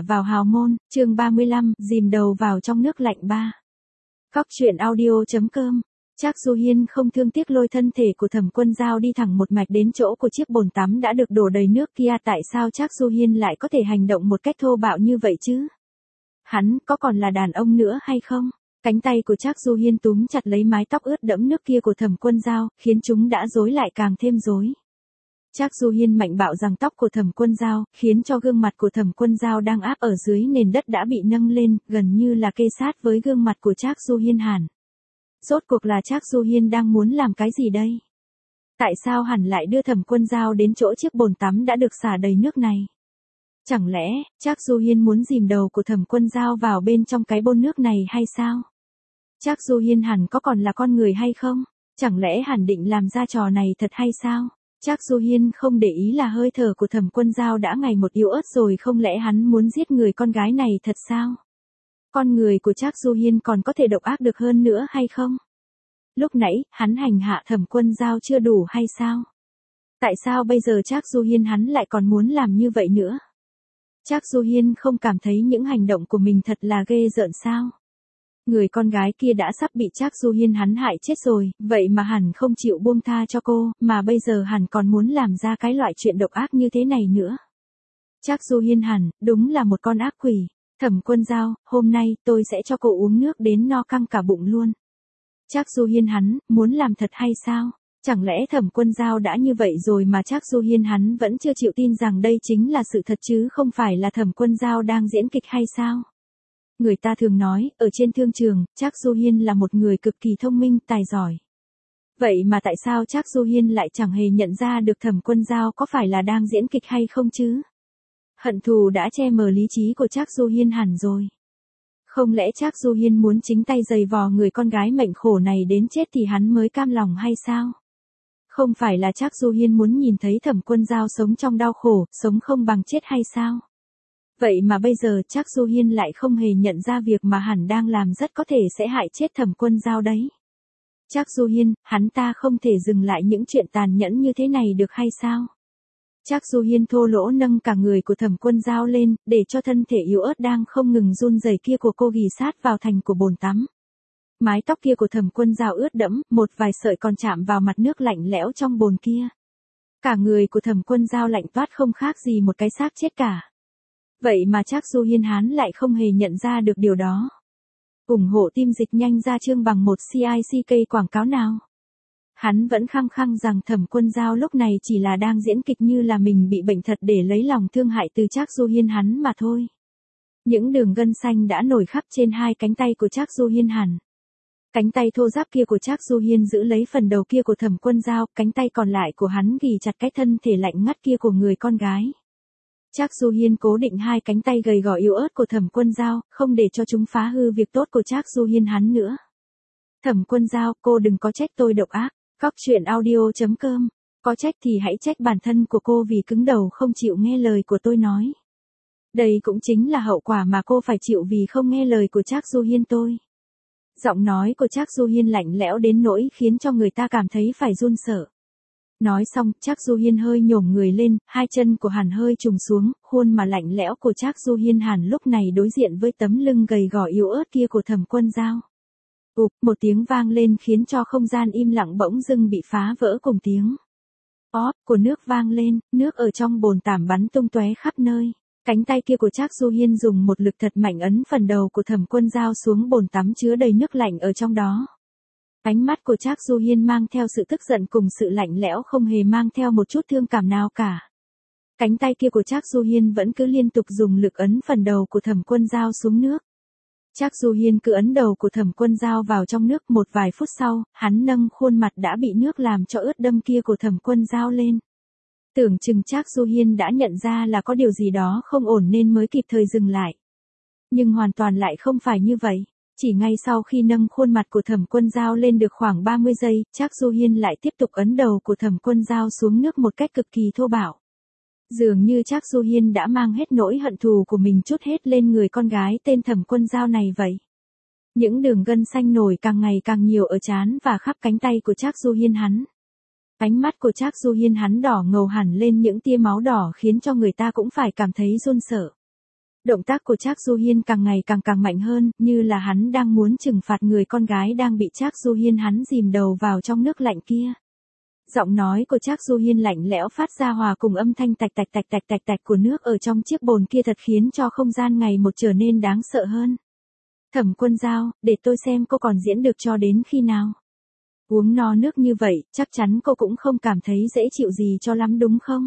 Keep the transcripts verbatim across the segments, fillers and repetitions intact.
vào hào môn, chương ba mươi lăm, dìm đầu vào trong nước lạnh ba. Cóc truyện audio chấm com. Trác Du Hiên không thương tiếc lôi thân thể của Thẩm Quân Dao đi thẳng một mạch đến chỗ của chiếc bồn tắm đã được đổ đầy nước kia. Tại sao Trác Du Hiên lại có thể hành động một cách thô bạo như vậy chứ? Hắn có còn là đàn ông nữa hay không? Cánh tay của Trác Du Hiên túm chặt lấy mái tóc ướt đẫm nước kia của Thẩm Quân Dao, khiến chúng đã rối lại càng thêm rối. Trác Du Hiên mạnh bạo giằng tóc của Thẩm Quân Dao, khiến cho gương mặt của Thẩm Quân Dao đang áp ở dưới nền đất đã bị nâng lên, gần như là kê sát với gương mặt của Trác Du Hiên hẳn. Rốt cuộc là Trác Du Hiên đang muốn làm cái gì đây? Tại sao hẳn lại đưa Thẩm Quân Dao đến chỗ chiếc bồn tắm đã được xả đầy nước này? Chẳng lẽ, Trác Du Hiên muốn dìm đầu của Thẩm Quân Dao vào bên trong cái bồn nước này hay sao? Trác Du Hiên hẳn có còn là con người hay không? Chẳng lẽ hẳn định làm ra trò này thật hay sao? Trác Du Hiên không để ý là hơi thở của Thẩm Quân Dao đã ngày một yếu ớt rồi, không lẽ hắn muốn giết người con gái này thật sao? Con người của Trác Du Hiên còn có thể độc ác được hơn nữa hay không? Lúc nãy, hắn hành hạ Thẩm Quân Dao chưa đủ hay sao? Tại sao bây giờ Trác Du Hiên hắn lại còn muốn làm như vậy nữa? Trác Du Hiên không cảm thấy những hành động của mình thật là ghê rợn sao? Người con gái kia đã sắp bị Trác Du Hiên hắn hại chết rồi, vậy mà hẳn không chịu buông tha cho cô, mà bây giờ hẳn còn muốn làm ra cái loại chuyện độc ác như thế này nữa. Trác Du Hiên hẳn, đúng là một con ác quỷ. Thẩm Quân Dao, hôm nay tôi sẽ cho cô uống nước đến no căng cả bụng luôn. Trác Du Hiên hắn, muốn làm thật hay sao? Chẳng lẽ Thẩm Quân Dao đã như vậy rồi mà Trác Du Hiên hắn vẫn chưa chịu tin rằng đây chính là sự thật chứ không phải là Thẩm Quân Dao đang diễn kịch hay sao? Người ta thường nói, ở trên thương trường, Trác Du Hiên là một người cực kỳ thông minh, tài giỏi. Vậy mà tại sao Trác Du Hiên lại chẳng hề nhận ra được Thẩm Quân Dao có phải là đang diễn kịch hay không chứ? Hận thù đã che mờ lý trí của Trác Du Hiên hẳn rồi. Không lẽ Trác Du Hiên muốn chính tay giày vò người con gái mệnh khổ này đến chết thì hắn mới cam lòng hay sao? Không phải là Trác Du Hiên muốn nhìn thấy Thẩm Quân Dao sống trong đau khổ, sống không bằng chết hay sao? Vậy mà bây giờ Trác Du Hiên lại không hề nhận ra việc mà hẳn đang làm rất có thể sẽ hại chết Thẩm Quân Dao đấy. Trác Du Hiên, hắn ta không thể dừng lại những chuyện tàn nhẫn như thế này được hay sao? Trác Du Hiên thô lỗ nâng cả người của Thẩm Quân Dao lên, để cho thân thể yếu ớt đang không ngừng run rẩy kia của cô ghì sát vào thành của bồn tắm. Mái tóc kia của Thẩm Quân Dao ướt đẫm, một vài sợi còn chạm vào mặt nước lạnh lẽo trong bồn kia. Cả người của Thẩm Quân Dao lạnh toát không khác gì một cái xác chết cả. Vậy mà Trác Du Hiên hắn lại không hề nhận ra được điều đó. ủng hộ team dịch nhanh ra chương bằng một xê i xê ca quảng cáo nào. Hắn vẫn khăng khăng rằng Thẩm Quân Dao lúc này chỉ là đang diễn kịch như là mình bị bệnh thật để lấy lòng thương hại từ Trác Du Hiên hắn mà thôi. Những đường gân xanh đã nổi khắp trên hai cánh tay của Trác Du Hiên hẳn. Cánh tay thô ráp kia của Trác Du Hiên giữ lấy phần đầu kia của Thẩm Quân Dao, cánh tay còn lại của hắn ghì chặt cái thân thể lạnh ngắt kia của người con gái. Trác Du Hiên cố định hai cánh tay gầy gò yếu ớt của Thẩm Quân Dao, không để cho chúng phá hư việc tốt của Trác Du Hiên hắn nữa. Thẩm Quân Dao, cô đừng có trách tôi độc ác. Cóc truyện audio chấm com. Có trách thì hãy trách bản thân của cô vì cứng đầu không chịu nghe lời của tôi nói. Đây cũng chính là hậu quả mà cô phải chịu vì không nghe lời của Trác Du Hiên tôi. Giọng nói của Trác Du Hiên lạnh lẽo đến nỗi khiến cho người ta cảm thấy phải run sợ. Nói xong, Trác Du Hiên hơi nhổm người lên, hai chân của hắn hơi trùng xuống, khuôn mà lạnh lẽo của Trác Du Hiên hẳn lúc này đối diện với tấm lưng gầy gò yếu ớt kia của Thẩm Quân Dao. Ụp, một tiếng vang lên khiến cho không gian im lặng bỗng dưng bị phá vỡ cùng tiếng óp của nước vang lên, nước ở trong bồn tắm bắn tung tóe khắp nơi. Cánh tay kia của Trác Du Hiên dùng một lực thật mạnh ấn phần đầu của Thẩm Quân Dao xuống bồn tắm chứa đầy nước lạnh ở trong đó. Ánh mắt của Trác Du Hiên mang theo sự tức giận cùng sự lạnh lẽo, không hề mang theo một chút thương cảm nào cả. Cánh tay kia của Trác Du Hiên vẫn cứ liên tục dùng lực ấn phần đầu của Thẩm Quân Dao xuống nước. Trác Du Hiên cứ ấn đầu của Thẩm Quân Dao vào trong nước, một vài phút sau, hắn nâng khuôn mặt đã bị nước làm cho ướt đẫm kia của Thẩm Quân Dao lên. Tưởng chừng Trác Du Hiên đã nhận ra là có điều gì đó không ổn nên mới kịp thời dừng lại. Nhưng hoàn toàn lại không phải như vậy. Chỉ ngay sau khi nâng khuôn mặt của Thẩm Quân Dao lên được khoảng ba mươi giây, Trác Du Hiên lại tiếp tục ấn đầu của Thẩm Quân Dao xuống nước một cách cực kỳ thô bạo. Dường như Trác Du Hiên đã mang hết nỗi hận thù của mình trút hết lên người con gái tên Thẩm Quân Dao này vậy. Những đường gân xanh nổi càng ngày càng nhiều ở trán và khắp cánh tay của Trác Du Hiên hắn. Ánh mắt của Trác Du Hiên hắn đỏ ngầu hẳn lên những tia máu đỏ khiến cho người ta cũng phải cảm thấy run sợ. Động tác của Trác Du Hiên càng ngày càng càng mạnh hơn, như là hắn đang muốn trừng phạt người con gái đang bị Trác Du Hiên hắn dìm đầu vào trong nước lạnh kia. Giọng nói của Trác Du Hiên lạnh lẽo phát ra hòa cùng âm thanh tạch tạch tạch tạch tạch tạch của nước ở trong chiếc bồn kia thật khiến cho không gian ngày một trở nên đáng sợ hơn. Thẩm Quân Dao, để tôi xem cô còn diễn được cho đến khi nào. Uống no nước như vậy, chắc chắn cô cũng không cảm thấy dễ chịu gì cho lắm đúng không?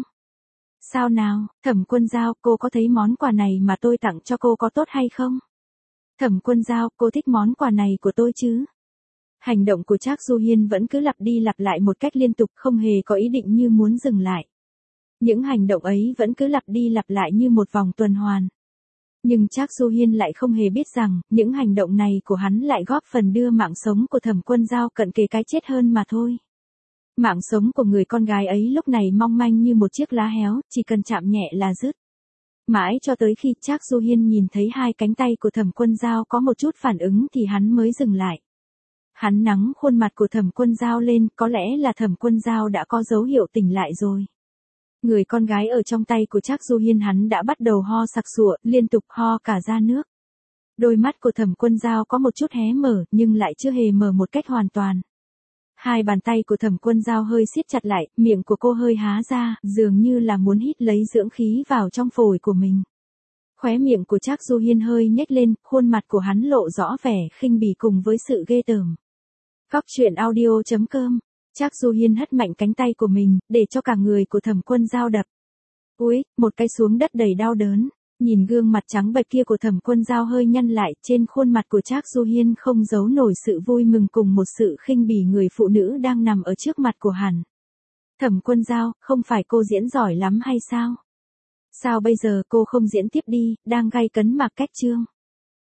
Sao nào, Thẩm Quân Dao, cô có thấy món quà này mà tôi tặng cho cô có tốt hay không? Thẩm Quân Dao, cô thích món quà này của tôi chứ? Hành động của Trác Du Hiên vẫn cứ lặp đi lặp lại một cách liên tục, không hề có ý định như muốn dừng lại. Những hành động ấy vẫn cứ lặp đi lặp lại như một vòng tuần hoàn. Nhưng Trác Du Hiên lại không hề biết rằng, những hành động này của hắn lại góp phần đưa mạng sống của Thẩm Quân Dao cận kề cái chết hơn mà thôi. Mạng sống của người con gái ấy lúc này mong manh như một chiếc lá héo, chỉ cần chạm nhẹ là dứt. Mãi cho tới khi Trác Du Hiên nhìn thấy hai cánh tay của Thẩm Quân Dao có một chút phản ứng thì hắn mới dừng lại. Hắn nắng khuôn mặt của Thẩm Quân Dao lên, có lẽ là Thẩm Quân Dao đã có dấu hiệu tỉnh lại rồi. Người con gái ở trong tay của Trác Du Hiên hắn đã bắt đầu ho sặc sụa, liên tục ho cả ra nước. Đôi mắt của Thẩm Quân Dao có một chút hé mở, nhưng lại chưa hề mở một cách hoàn toàn. Hai bàn tay của Thẩm Quân Dao hơi siết chặt lại, miệng của cô hơi há ra, dường như là muốn hít lấy dưỡng khí vào trong phổi của mình. Khóe miệng của Trác Du Hiên hơi nhếch lên, khuôn mặt của hắn lộ rõ vẻ khinh bỉ cùng với sự ghê tởm. Góc truyện audio chấm com. Trác Du Hiên hất mạnh cánh tay của mình, để cho cả người của Thẩm Quân Dao đập. Úi, một cái xuống đất đầy đau đớn. Nhìn gương mặt trắng bệch kia của Thẩm Quân Dao hơi nhăn lại, trên khuôn mặt của Trác Du Hiên không giấu nổi sự vui mừng cùng một sự khinh bỉ người phụ nữ đang nằm ở trước mặt của hắn. Thẩm Quân Dao, không phải cô diễn giỏi lắm hay sao? Sao bây giờ cô không diễn tiếp đi, đang gay cấn Mạc Cách Trương?